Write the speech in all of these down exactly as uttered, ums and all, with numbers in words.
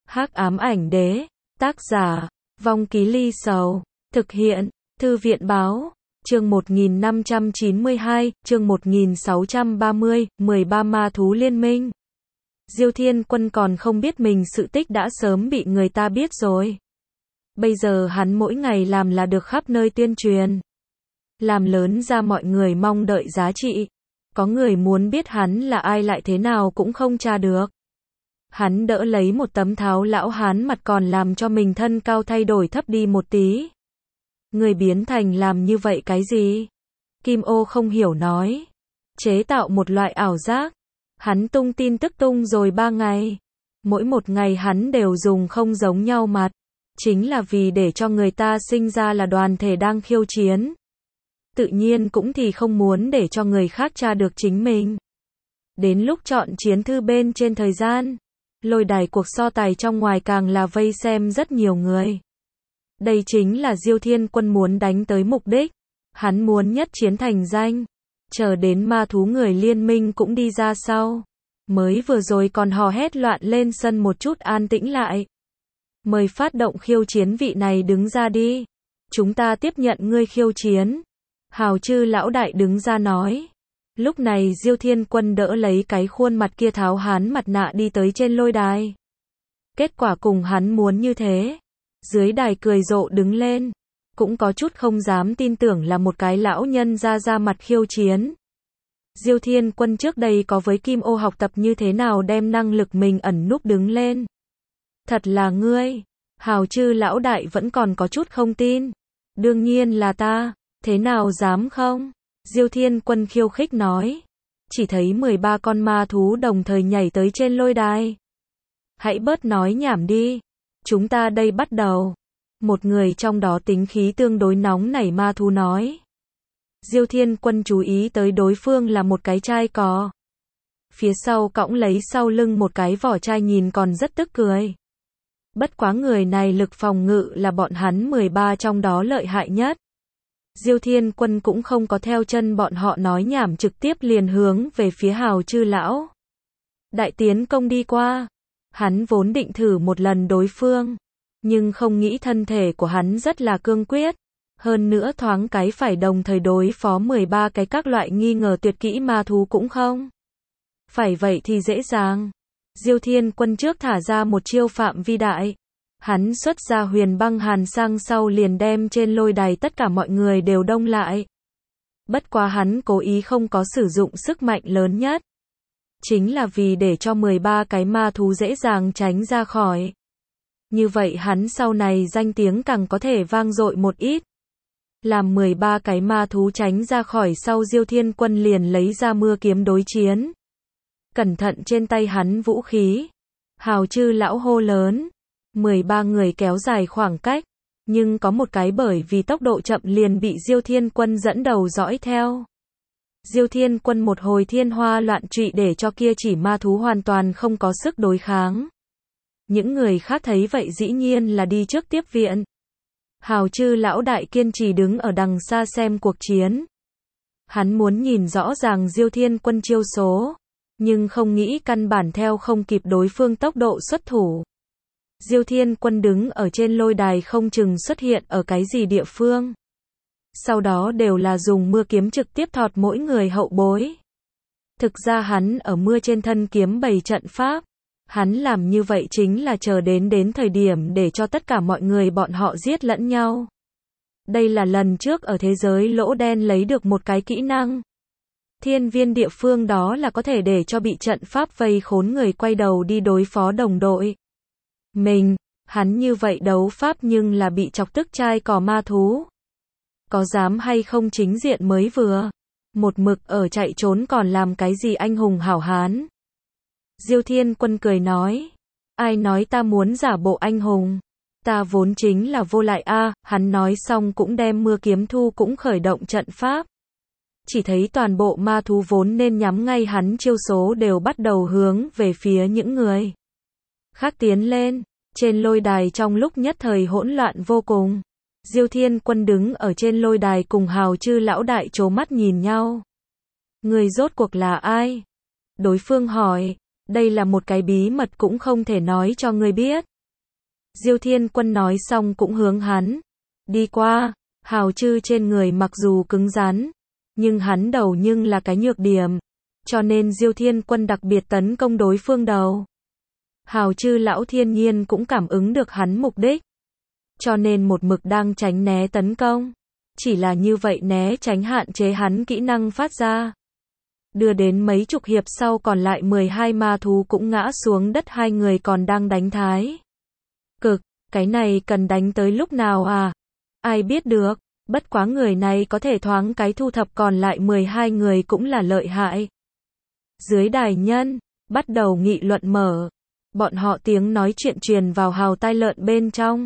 Hắc ám ảnh đế, tác giả, Vong Ký Ly Sầu, thực hiện, Thư viện báo, chương một nghìn năm trăm chín mươi hai, chương một nghìn sáu trăm ba mươi, mười ba ma thú liên minh. Diêu Thiên Quân còn không biết mình sự tích đã sớm bị người ta biết rồi. Bây giờ hắn mỗi ngày làm là được khắp nơi tuyên truyền. Làm lớn ra mọi người mong đợi giá trị. Có người muốn biết hắn là ai lại thế nào cũng không tra được. Hắn đỡ lấy một tấm tháo lão hán mặt còn làm cho mình thân cao thay đổi thấp đi một tí. Người biến thành làm như vậy cái gì? Kim Ô không hiểu nói. Chế tạo một loại ảo giác. Hắn tung tin tức tung rồi ba ngày. Mỗi một ngày hắn đều dùng không giống nhau mặt. Chính là vì để cho người ta sinh ra là đoàn thể đang khiêu chiến. Tự nhiên cũng thì không muốn để cho người khác tra được chính mình. Đến lúc chọn chiến thư bên trên thời gian, lôi đài cuộc so tài trong ngoài càng là vây xem rất nhiều người. Đây chính là Diêu Thiên Quân muốn đánh tới mục đích. Hắn muốn nhất chiến thành danh. Chờ đến ma thú người liên minh cũng đi ra sau. Mới vừa rồi còn hò hét loạn lên sân một chút an tĩnh lại. Mời phát động khiêu chiến vị này đứng ra đi. Chúng ta tiếp nhận ngươi khiêu chiến. Hào Chư lão đại đứng ra nói. Lúc này Diêu Thiên Quân đỡ lấy cái khuôn mặt kia tháo hán mặt nạ đi tới trên lôi đài. Kết quả cùng hắn muốn như thế. Dưới đài cười rộ đứng lên. Cũng có chút không dám tin tưởng là một cái lão nhân ra ra mặt khiêu chiến. Diêu Thiên Quân trước đây có với Kim Ô học tập như thế nào đem năng lực mình ẩn núp đứng lên. Thật là ngươi. Hào Chư lão đại vẫn còn có chút không tin. Đương nhiên là ta. Thế nào dám không? Diêu Thiên Quân khiêu khích nói. Chỉ thấy mười ba con ma thú đồng thời nhảy tới trên lôi đài. Hãy bớt nói nhảm đi. Chúng ta đây bắt đầu. Một người trong đó tính khí tương đối nóng nảy ma thú nói. Diêu Thiên Quân chú ý tới đối phương là một cái chai cò. Phía sau cõng lấy sau lưng một cái vỏ chai nhìn còn rất tức cười. Bất quá người này lực phòng ngự là bọn hắn mười ba trong đó lợi hại nhất. Diêu Thiên Quân cũng không có theo chân bọn họ nói nhảm trực tiếp liền hướng về phía Hào Chư lão đại tiến công đi qua. Hắn vốn định thử một lần đối phương, nhưng không nghĩ thân thể của hắn rất là cương quyết. Hơn nữa thoáng cái phải đồng thời đối phó mười ba cái các loại nghi ngờ tuyệt kỹ ma thú cũng không. Phải vậy thì dễ dàng. Diêu Thiên Quân trước thả ra một chiêu phạm vi đại. Hắn xuất ra huyền băng hàn sang sau liền đem trên lôi đài tất cả mọi người đều đông lại. Bất quá hắn cố ý không có sử dụng sức mạnh lớn nhất. Chính là vì để cho mười ba cái ma thú dễ dàng tránh ra khỏi. Như vậy hắn sau này danh tiếng càng có thể vang dội một ít. Làm mười ba cái ma thú tránh ra khỏi sau Diêu Thiên Quân liền lấy ra mưa kiếm đối chiến. Cẩn thận trên tay hắn vũ khí. Hào Chư lão hô lớn. mười ba người kéo dài khoảng cách. Nhưng có một cái bởi vì tốc độ chậm liền bị Diêu Thiên Quân dẫn đầu dõi theo. Diêu Thiên Quân một hồi thiên hoa loạn trụy để cho kia chỉ ma thú hoàn toàn không có sức đối kháng. Những người khác thấy vậy dĩ nhiên là đi trước tiếp viện. Hào Chư lão đại kiên trì đứng ở đằng xa xem cuộc chiến. Hắn muốn nhìn rõ ràng Diêu Thiên Quân chiêu số, nhưng không nghĩ căn bản theo không kịp đối phương tốc độ xuất thủ. Diêu Thiên Quân đứng ở trên lôi đài không chừng xuất hiện ở cái gì địa phương. Sau đó đều là dùng mưa kiếm trực tiếp thọt mỗi người hậu bối. Thực ra hắn ở mưa trên thân kiếm bày trận pháp. Hắn làm như vậy chính là chờ đến đến thời điểm để cho tất cả mọi người bọn họ giết lẫn nhau. Đây là lần trước ở thế giới lỗ đen lấy được một cái kỹ năng. Thiên viên địa phương đó là có thể để cho bị trận pháp vây khốn người quay đầu đi đối phó đồng đội. Mình, hắn như vậy đấu pháp nhưng là bị chọc tức chai cò ma thú. Có dám hay không chính diện mới vừa. Một mực ở chạy trốn còn làm cái gì anh hùng hảo hán. Diêu Thiên Quân cười nói. Ai nói ta muốn giả bộ anh hùng. Ta vốn chính là vô lại a. Hắn nói xong cũng đem mưa kiếm thu cũng khởi động trận pháp. Chỉ thấy toàn bộ ma thú vốn nên nhắm ngay hắn chiêu số đều bắt đầu hướng về phía những người khác tiến lên. Trên lôi đài trong lúc nhất thời hỗn loạn vô cùng. Diêu Thiên Quân đứng ở trên lôi đài cùng Hào Chư lão đại trố mắt nhìn nhau. Người rốt cuộc là ai? Đối phương hỏi. Đây là một cái bí mật cũng không thể nói cho ngươi biết. Diêu Thiên Quân nói xong cũng hướng hắn đi qua. Hào Trư trên người mặc dù cứng rắn, nhưng hắn đầu nhưng là cái nhược điểm, cho nên Diêu Thiên Quân đặc biệt tấn công đối phương đầu. Hào Trư lão thiên nhiên cũng cảm ứng được hắn mục đích, cho nên một mực đang tránh né tấn công. Chỉ là như vậy né tránh hạn chế hắn kỹ năng phát ra. Đưa đến mấy chục hiệp sau còn lại mười hai ma thú cũng ngã xuống đất, hai người còn đang đánh thái cực. Cái này cần đánh tới lúc nào à? Ai biết được, bất quá người này có thể thoáng cái thu thập còn lại mười hai người cũng là lợi hại. Dưới đài nhân, bắt đầu nghị luận mở. Bọn họ tiếng nói chuyện truyền vào hào tai lợn bên trong.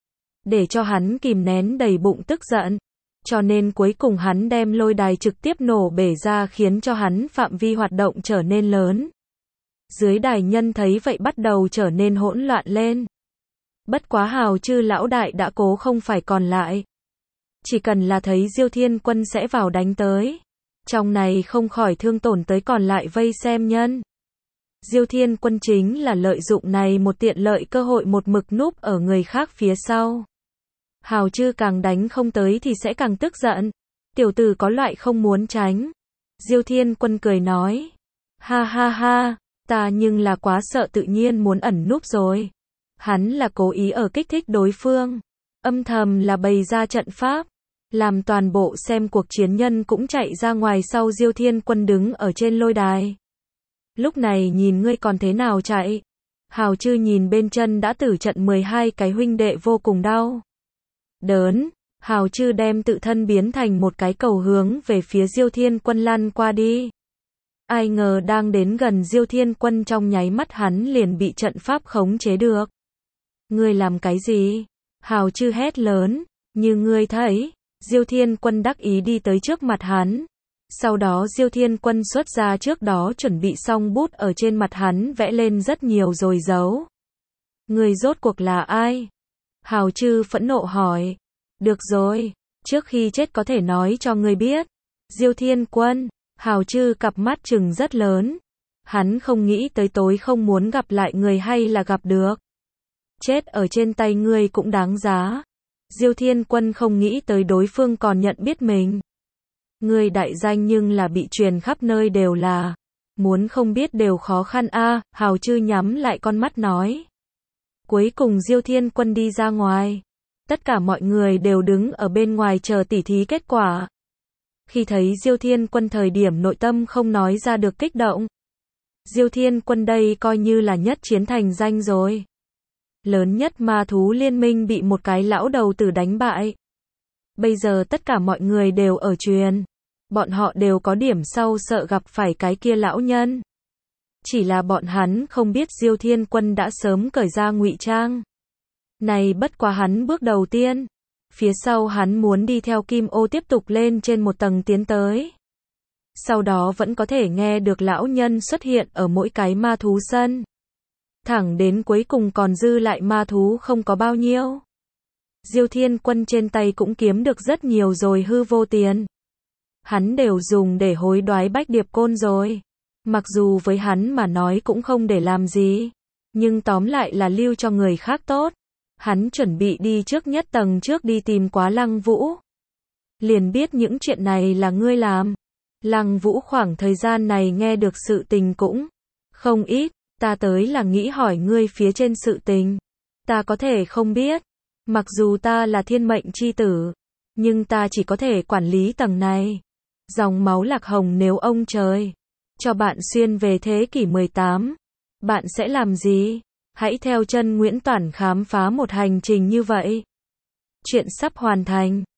Để cho hắn kìm nén đầy bụng tức giận. Cho nên cuối cùng hắn đem lôi đài trực tiếp nổ bể ra, khiến cho hắn phạm vi hoạt động trở nên lớn. Dưới đài nhân thấy vậy bắt đầu trở nên hỗn loạn lên. Bất quá Hào Trư lão đại đã cố không phải còn lại. Chỉ cần là thấy Diêu Thiên Quân sẽ vào đánh tới. Trong này không khỏi thương tổn tới còn lại vây xem nhân. Diêu Thiên Quân chính là lợi dụng này một tiện lợi cơ hội một mực núp ở người khác phía sau. Hào Trư càng đánh không tới thì sẽ càng tức giận. Tiểu tử có loại không muốn tránh. Diêu Thiên Quân cười nói. Ha ha ha, ta nhưng là quá sợ tự nhiên muốn ẩn núp rồi. Hắn là cố ý ở kích thích đối phương. Âm thầm là bày ra trận pháp. Làm toàn bộ xem cuộc chiến nhân cũng chạy ra ngoài sau Diêu Thiên Quân đứng ở trên lôi đài. Lúc này nhìn ngươi còn thế nào chạy. Hào Trư nhìn bên chân đã tử trận mười hai cái huynh đệ vô cùng đau đớn. Hào Trư đem tự thân biến thành một cái cầu hướng về phía Diêu Thiên Quân lăn qua đi. Ai ngờ đang đến gần Diêu Thiên Quân trong nháy mắt hắn liền bị trận pháp khống chế được. Ngươi làm cái gì? Hào Trư hét lớn. Như ngươi thấy. Diêu Thiên Quân đắc ý đi tới trước mặt hắn. Sau đó Diêu Thiên Quân xuất ra trước đó chuẩn bị xong bút, ở trên mặt hắn vẽ lên rất nhiều rồi dấu. Ngươi rốt cuộc là ai? Hào Trư phẫn nộ hỏi. Được rồi, trước khi chết có thể nói cho ngươi biết. Diêu Thiên Quân, Hào Trư cặp mắt trừng rất lớn. Hắn không nghĩ tới tối không muốn gặp lại người hay là gặp được. Chết ở trên tay ngươi cũng đáng giá. Diêu Thiên Quân không nghĩ tới đối phương còn nhận biết mình. Ngươi đại danh nhưng là bị truyền khắp nơi đều là. Muốn không biết đều khó khăn a. À, Hào Trư nhắm lại con mắt nói. Cuối cùng Diêu Thiên Quân đi ra ngoài. Tất cả mọi người đều đứng ở bên ngoài chờ tỉ thí kết quả. Khi thấy Diêu Thiên Quân thời điểm nội tâm không nói ra được kích động. Diêu Thiên Quân đây coi như là nhất chiến thành danh rồi. Lớn nhất ma thú liên minh bị một cái lão đầu tử đánh bại. Bây giờ tất cả mọi người đều ở truyền. Bọn họ đều có điểm sau sợ gặp phải cái kia lão nhân. Chỉ là bọn hắn không biết Diêu Thiên Quân đã sớm cởi ra ngụy trang. Này bất quá hắn bước đầu tiên. Phía sau hắn muốn đi theo Kim Ô tiếp tục lên trên một tầng tiến tới. Sau đó vẫn có thể nghe được lão nhân xuất hiện ở mỗi cái ma thú sân. Thẳng đến cuối cùng còn dư lại ma thú không có bao nhiêu. Diêu Thiên Quân trên tay cũng kiếm được rất nhiều rồi hư vô tiền. Hắn đều dùng để hối đoái bách điệp côn rồi. Mặc dù với hắn mà nói cũng không để làm gì. Nhưng tóm lại là lưu cho người khác tốt. Hắn chuẩn bị đi trước nhất tầng trước đi tìm Quá Lăng Vũ. Liền biết những chuyện này là ngươi làm. Lăng Vũ khoảng thời gian này nghe được sự tình cũng không ít. Ta tới là nghĩ hỏi ngươi phía trên sự tình. Ta có thể không biết. Mặc dù ta là thiên mệnh chi tử. Nhưng ta chỉ có thể quản lý tầng này. Dòng máu Lạc Hồng nếu ông trời cho bạn xuyên về thế kỷ mười tám. Bạn sẽ làm gì? Hãy theo chân Nguyễn Toản khám phá một hành trình như vậy. Chuyện sắp hoàn thành.